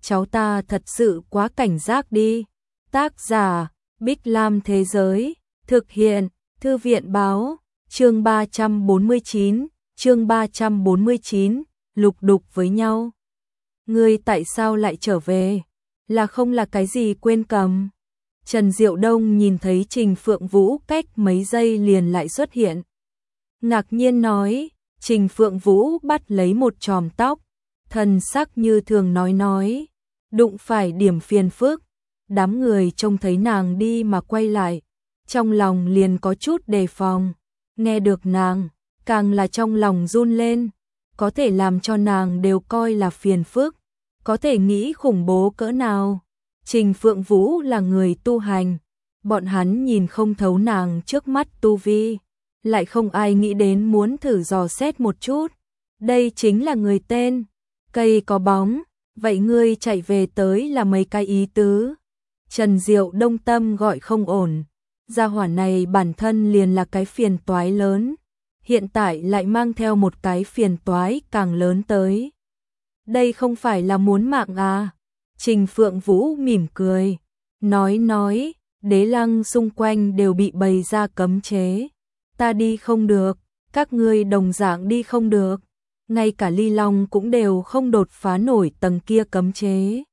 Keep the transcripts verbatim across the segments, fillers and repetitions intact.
cháu ta thật sự quá cảnh giác đi. Tác giả, Bích Lam Thế Giới, thực hiện, Thư viện Báo, chương ba trăm bốn mươi chín, chương ba trăm bốn mươi chín, lục đục với nhau. Ngươi tại sao lại trở về? Là không là cái gì quên cầm? Trần Diệu Đông nhìn thấy Trình Phượng Vũ cách mấy giây liền lại xuất hiện. Ngạc nhiên nói, Trình Phượng Vũ bắt lấy một chòm tóc, thần sắc như thường nói nói, đụng phải điểm phiền phức. Đám người trông thấy nàng đi mà quay lại, trong lòng liền có chút đề phòng. Nghe được nàng, càng là trong lòng run lên, có thể làm cho nàng đều coi là phiền phức, có thể nghĩ khủng bố cỡ nào. Trình Phượng Vũ là người tu hành, bọn hắn nhìn không thấu nàng trước mắt tu vi, lại không ai nghĩ đến muốn thử dò xét một chút. Đây chính là người tên, cây có bóng, vậy ngươi chạy về tới là mấy cái ý tứ? Trần Diệu Đông tâm gọi không ổn, gia hỏa này bản thân liền là cái phiền toái lớn, hiện tại lại mang theo một cái phiền toái càng lớn tới. Đây không phải là muốn mạng à? Trình Phượng Vũ mỉm cười, nói nói, đế lăng xung quanh đều bị bày ra cấm chế. Ta đi không được, các ngươi đồng dạng đi không được, ngay cả Ly Long cũng đều không đột phá nổi tầng kia cấm chế.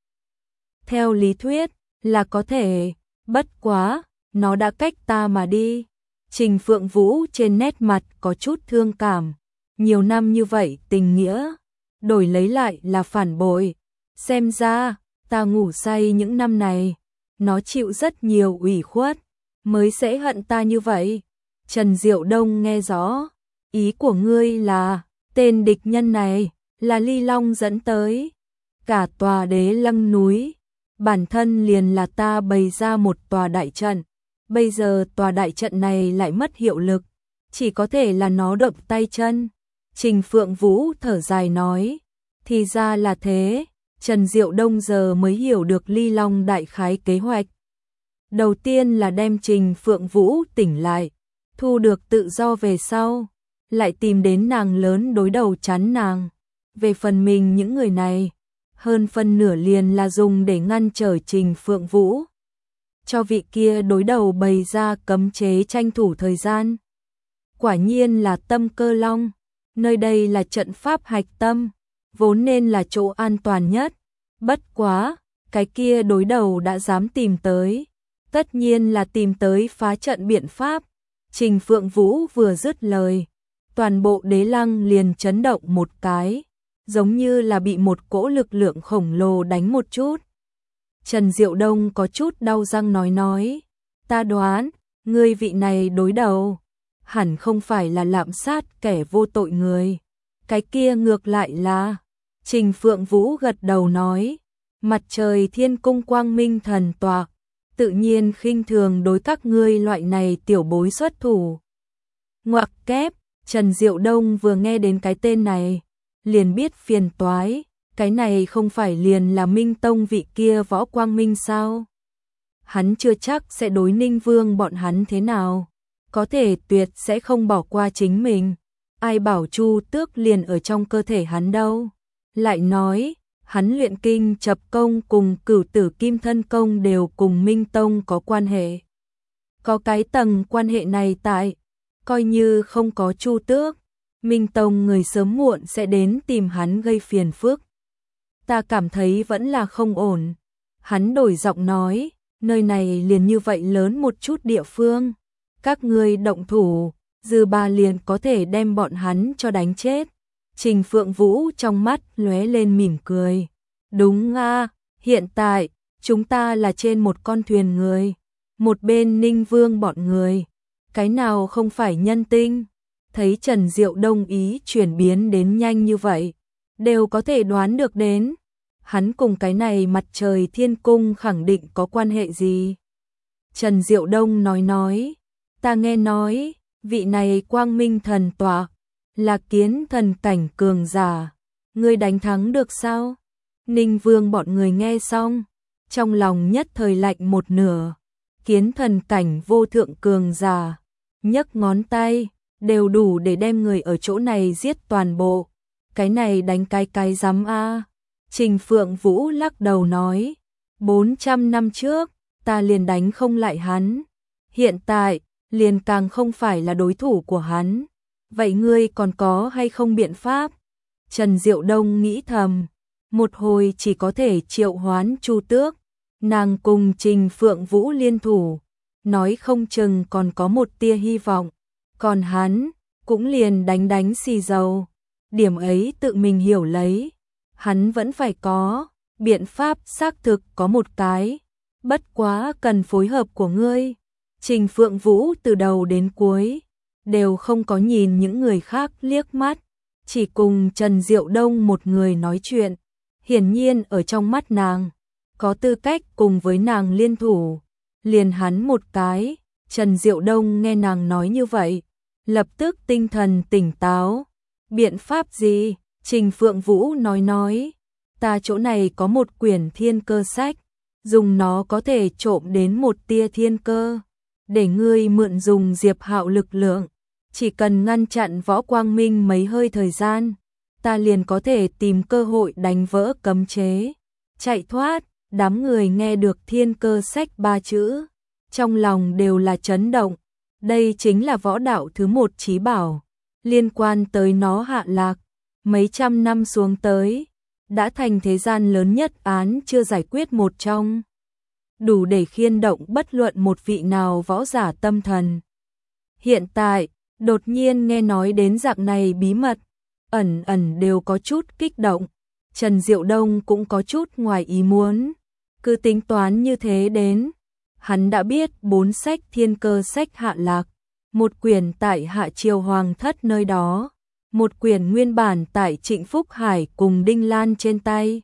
Theo lý thuyết, là có thể, bất quá, nó đã cách ta mà đi. Trình Phượng Vũ trên nét mặt có chút thương cảm, nhiều năm như vậy tình nghĩa, đổi lấy lại là phản bội. Xem ra, ta ngủ say những năm này, nó chịu rất nhiều ủy khuất, mới sẽ hận ta như vậy. Trần Diệu Đông nghe rõ, ý của ngươi là, tên địch nhân này, là Ly Long dẫn tới. Cả tòa đế lăng núi, bản thân liền là ta bày ra một tòa đại trận, bây giờ tòa đại trận này lại mất hiệu lực, chỉ có thể là nó động tay chân. Trình Phượng Vũ thở dài nói, thì ra là thế. Trần Diệu Đông giờ mới hiểu được Ly Long đại khái kế hoạch. Đầu tiên là đem Trình Phượng Vũ tỉnh lại, thu được tự do về sau, lại tìm đến nàng lớn đối đầu chắn nàng. Về phần mình những người này, hơn phân nửa liền là dùng để ngăn trở Trình Phượng Vũ, cho vị kia đối đầu bày ra cấm chế tranh thủ thời gian. Quả nhiên là Tâm Cơ Long, nơi đây là trận pháp hạch tâm, vốn nên là chỗ an toàn nhất. Bất quá, cái kia đối đầu đã dám tìm tới, tất nhiên là tìm tới phá trận biện pháp. Trình Phượng Vũ vừa dứt lời, toàn bộ đế lăng liền chấn động một cái, giống như là bị một cỗ lực lượng khổng lồ đánh một chút. Trần Diệu Đông có chút đau răng nói nói, ta đoán, ngươi vị này đối đầu, hẳn không phải là lạm sát kẻ vô tội người. Cái kia ngược lại là... Trình Phượng Vũ gật đầu nói, mặt trời thiên cung quang minh thần tọa, tự nhiên khinh thường đối các ngươi loại này tiểu bối xuất thủ. Ngoặc kép, Trần Diệu Đông vừa nghe đến cái tên này, liền biết phiền toái, cái này không phải liền là Minh Tông vị kia Võ Quang Minh sao? Hắn chưa chắc sẽ đối Ninh Vương bọn hắn thế nào, có thể tuyệt sẽ không bỏ qua chính mình, ai bảo Chu Tước liền ở trong cơ thể hắn đâu. Lại nói, hắn luyện kinh chập công cùng Cửu Tử Kim Thân Công đều cùng Minh Tông có quan hệ. Có cái tầng quan hệ này tại, coi như không có Chu Tước, Minh Tông người sớm muộn sẽ đến tìm hắn gây phiền phức. Ta cảm thấy vẫn là không ổn. Hắn đổi giọng nói, nơi này liền như vậy lớn một chút địa phương, các ngươi động thủ, dư ba liền có thể đem bọn hắn cho đánh chết. Trình Phượng Vũ trong mắt lóe lên mỉm cười. Đúng a, hiện tại, chúng ta là trên một con thuyền người. Một bên Ninh Vương bọn người. Cái nào không phải nhân tinh? Thấy Trần Diệu Đông ý chuyển biến đến nhanh như vậy, đều có thể đoán được đến. Hắn cùng cái này mặt trời thiên cung khẳng định có quan hệ gì? Trần Diệu Đông nói nói. Ta nghe nói, vị này quang minh thần tọa là kiến thần cảnh cường giả, ngươi đánh thắng được sao? Ninh Vương bọn người nghe xong, trong lòng nhất thời lạnh một nửa. Kiến thần cảnh vô thượng cường giả, nhấc ngón tay, đều đủ để đem người ở chỗ này giết toàn bộ. Cái này đánh cái cái rắm a. Trình Phượng Vũ lắc đầu nói, bốn trăm năm trước, ta liền đánh không lại hắn. Hiện tại, liền càng không phải là đối thủ của hắn. Vậy ngươi còn có hay không biện pháp? Trần Diệu Đông nghĩ thầm, một hồi chỉ có thể triệu hoán Chu Tước. Nàng cùng Trình Phượng Vũ liên thủ, nói không chừng còn có một tia hy vọng. Còn hắn, cũng liền đánh đánh xì dầu. Điểm ấy tự mình hiểu lấy. Hắn vẫn phải có, biện pháp xác thực có một cái. Bất quá cần phối hợp của ngươi. Trình Phượng Vũ từ đầu đến cuối, đều không có nhìn những người khác liếc mắt. Chỉ cùng Trần Diệu Đông một người nói chuyện. Hiển nhiên ở trong mắt nàng, có tư cách cùng với nàng liên thủ. Liền hắn một cái, Trần Diệu Đông nghe nàng nói như vậy, lập tức tinh thần tỉnh táo. Biện pháp gì? Trình Phượng Vũ nói nói, ta chỗ này có một quyển thiên cơ sách, dùng nó có thể trộm đến một tia thiên cơ, để ngươi mượn dùng Diệp Hạo lực lượng, chỉ cần ngăn chặn Võ Quang Minh mấy hơi thời gian, ta liền có thể tìm cơ hội đánh vỡ cấm chế, chạy thoát. Đám người nghe được thiên cơ sách ba chữ, trong lòng đều là chấn động. Đây chính là võ đạo thứ một chí bảo, liên quan tới nó hạ lạc, mấy trăm năm xuống tới, đã thành thế gian lớn nhất án chưa giải quyết một trong. Đủ để khiên động bất luận một vị nào võ giả tâm thần. Hiện tại, đột nhiên nghe nói đến dạng này bí mật, ẩn ẩn đều có chút kích động. Trần Diệu Đông cũng có chút ngoài ý muốn. Cứ tính toán như thế đến, hắn đã biết bốn sách thiên cơ sách hạ lạc, một quyển tại Hạ Triều Hoàng thất nơi đó, một quyển nguyên bản tại Trịnh Phúc Hải cùng Đinh Lan trên tay.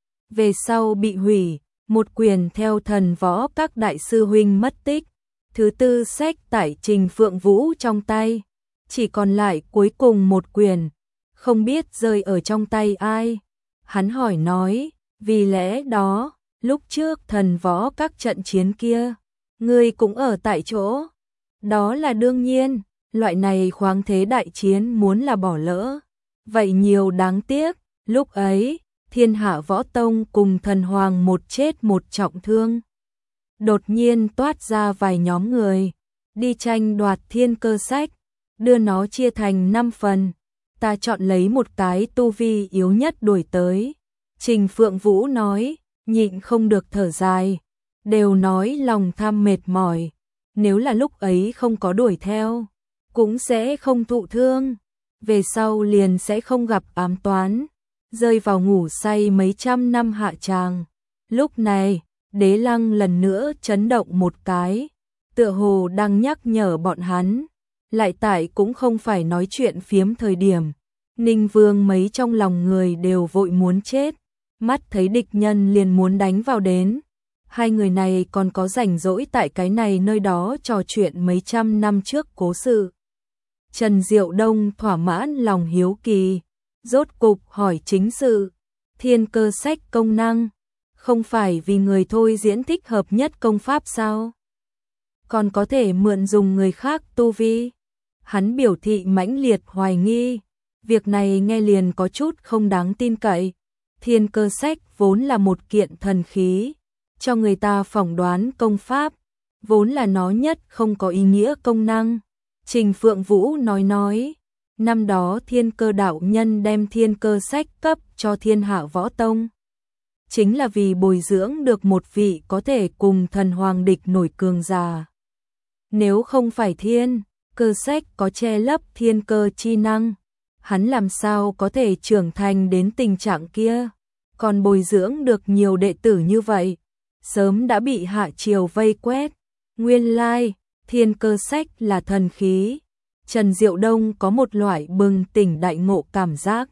Về sau bị hủy, một quyển theo thần võ các đại sư huynh mất tích, thứ tư sách tại Trình Phượng Vũ trong tay, chỉ còn lại cuối cùng một quyển, không biết rơi ở trong tay ai. Hắn hỏi nói, vì lẽ đó, lúc trước thần võ các trận chiến kia, ngươi cũng ở tại chỗ. Đó là đương nhiên, loại này khoáng thế đại chiến muốn là bỏ lỡ. Vậy nhiều đáng tiếc, lúc ấy, Thiên Hạ Võ Tông cùng thần hoàng một chết một trọng thương. Đột nhiên toát ra vài nhóm người, đi tranh đoạt thiên cơ sách, đưa nó chia thành năm phần. Ta chọn lấy một cái tu vi yếu nhất đuổi tới. Trình Phượng Vũ nói, nhịn không được thở dài, đều nói lòng tham mệt mỏi, nếu là lúc ấy không có đuổi theo, cũng sẽ không thụ thương, về sau liền sẽ không gặp ám toán, rơi vào ngủ say mấy trăm năm hạ tràng. Lúc này, Đế Lăng lần nữa chấn động một cái, tựa hồ đang nhắc nhở bọn hắn, lại tại cũng không phải nói chuyện phiếm thời điểm. Ninh Vương mấy trong lòng người đều vội muốn chết, mắt thấy địch nhân liền muốn đánh vào đến. Hai người này còn có rảnh rỗi tại cái này nơi đó trò chuyện mấy trăm năm trước cố sự. Trần Diệu Đông thỏa mãn lòng hiếu kỳ, rốt cục hỏi chính sự. Thiên cơ sách công năng, không phải vì người thôi diễn thích hợp nhất công pháp sao? Còn có thể mượn dùng người khác tu vi? Hắn biểu thị mãnh liệt hoài nghi, việc này nghe liền có chút không đáng tin cậy. Thiên cơ sách vốn là một kiện thần khí, cho người ta phỏng đoán công pháp, vốn là nó nhất không có ý nghĩa công năng. Trình Phượng Vũ nói nói, năm đó Thiên Cơ đạo nhân đem thiên cơ sách cấp cho Thiên Hạ Võ Tông, chính là vì bồi dưỡng được một vị có thể cùng thần hoàng địch nổi cường giả. Nếu không phải thiên cơ sách có che lấp thiên cơ chi năng, hắn làm sao có thể trưởng thành đến tình trạng kia, còn bồi dưỡng được nhiều đệ tử như vậy, sớm đã bị Hạ Triều vây quét. Nguyên lai, thiên cơ sách là thần khí. Trần Diệu Đông có một loại bừng tỉnh đại ngộ cảm giác.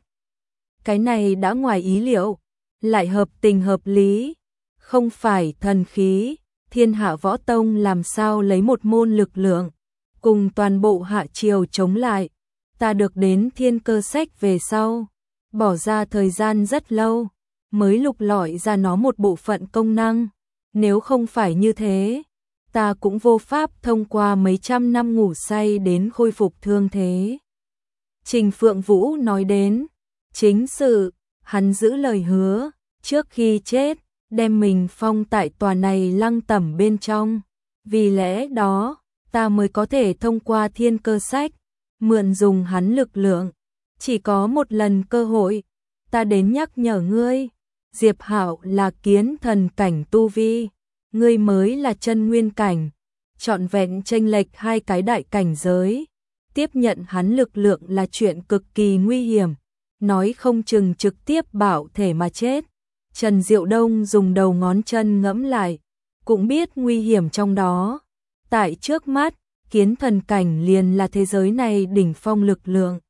Cái này đã ngoài ý liệu, lại hợp tình hợp lý. Không phải thần khí, Thiên Hạ Võ Tông làm sao lấy một môn lực lượng, cùng toàn bộ Hạ Triều chống lại. Ta được đến thiên cơ sách về sau, bỏ ra thời gian rất lâu, mới lục lọi ra nó một bộ phận công năng. Nếu không phải như thế, ta cũng vô pháp thông qua mấy trăm năm ngủ say đến khôi phục thương thế. Trình Phượng Vũ nói đến, chính sự, hắn giữ lời hứa, trước khi chết, đem mình phong tại tòa này lăng tẩm bên trong. Vì lẽ đó, ta mới có thể thông qua thiên cơ sách, mượn dùng hắn lực lượng. Chỉ có một lần cơ hội, ta đến nhắc nhở ngươi, Diệp Hạo là kiến thần cảnh tu vi, ngươi mới là chân nguyên cảnh, trọn vẹn chênh lệch hai cái đại cảnh giới. Tiếp nhận hắn lực lượng là chuyện cực kỳ nguy hiểm, nói không chừng trực tiếp bảo thể mà chết. Trần Diệu Đông dùng đầu ngón chân ngẫm lại, cũng biết nguy hiểm trong đó. Tại trước mắt, kiến thần cảnh liền là thế giới này đỉnh phong lực lượng.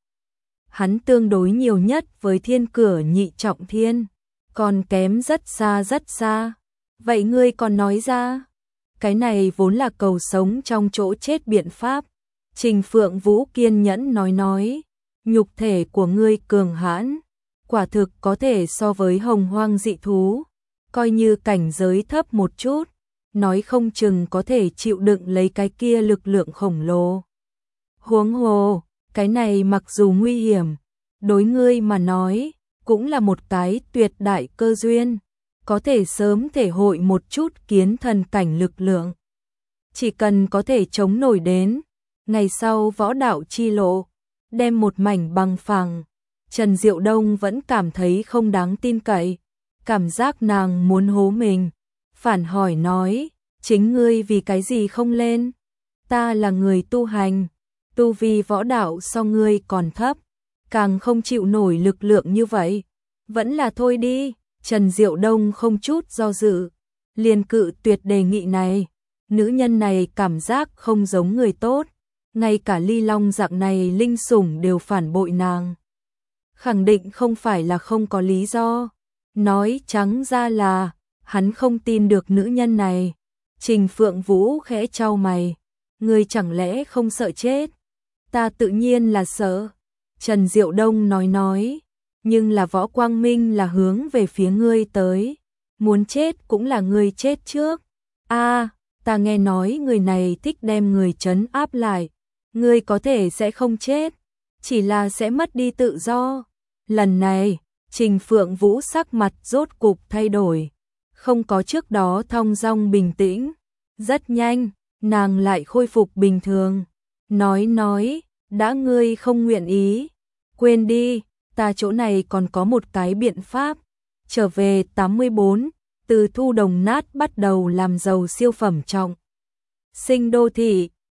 Hắn tương đối nhiều nhất với thiên cửa nhị trọng thiên, còn kém rất xa rất xa. Vậy ngươi còn nói ra, cái này vốn là cầu sống trong chỗ chết biện pháp. Trình Phượng Vũ kiên nhẫn nói nói, nhục thể của ngươi cường hãn, quả thực có thể so với hồng hoang dị thú, coi như cảnh giới thấp một chút, nói không chừng có thể chịu đựng lấy cái kia lực lượng khổng lồ. Huống hồ, cái này mặc dù nguy hiểm, đối ngươi mà nói, cũng là một cái tuyệt đại cơ duyên, có thể sớm thể hội một chút kiến thần cảnh lực lượng. Chỉ cần có thể chống nổi đến, ngày sau võ đạo chi lộ, đem một mảnh bằng phẳng. Trần Diệu Đông vẫn cảm thấy không đáng tin cậy, cảm giác nàng muốn hố mình, phản hỏi nói, chính ngươi vì cái gì không lên? Ta là người tu hành, tu vi võ đạo so ngươi còn thấp, càng không chịu nổi lực lượng như vậy, vẫn là thôi đi. Trần Diệu Đông không chút do dự, liền cự tuyệt đề nghị này. Nữ nhân này cảm giác không giống người tốt, ngay cả Ly Long dạng này linh sủng đều phản bội nàng. Khẳng định không phải là không có lý do, nói trắng ra là hắn không tin được nữ nhân này. Trình Phượng Vũ khẽ chau mày, ngươi chẳng lẽ không sợ chết? Ta tự nhiên là sợ. Trần Diệu Đông nói nói, nhưng là Võ Quang Minh là hướng về phía ngươi tới, muốn chết cũng là ngươi chết trước. A, ta nghe nói người này thích đem người trấn áp lại, ngươi có thể sẽ không chết, chỉ là sẽ mất đi tự do. Lần này, Trình Phượng Vũ sắc mặt rốt cục thay đổi, không có trước đó thong dong bình tĩnh. Rất nhanh, nàng lại khôi phục bình thường, nói nói, đã ngươi không nguyện ý, quên đi, ta chỗ này còn có một cái biện pháp. Trở về tám mươi bốn, từ thu đồng nát bắt đầu làm giàu siêu phẩm trọng sinh đô thị,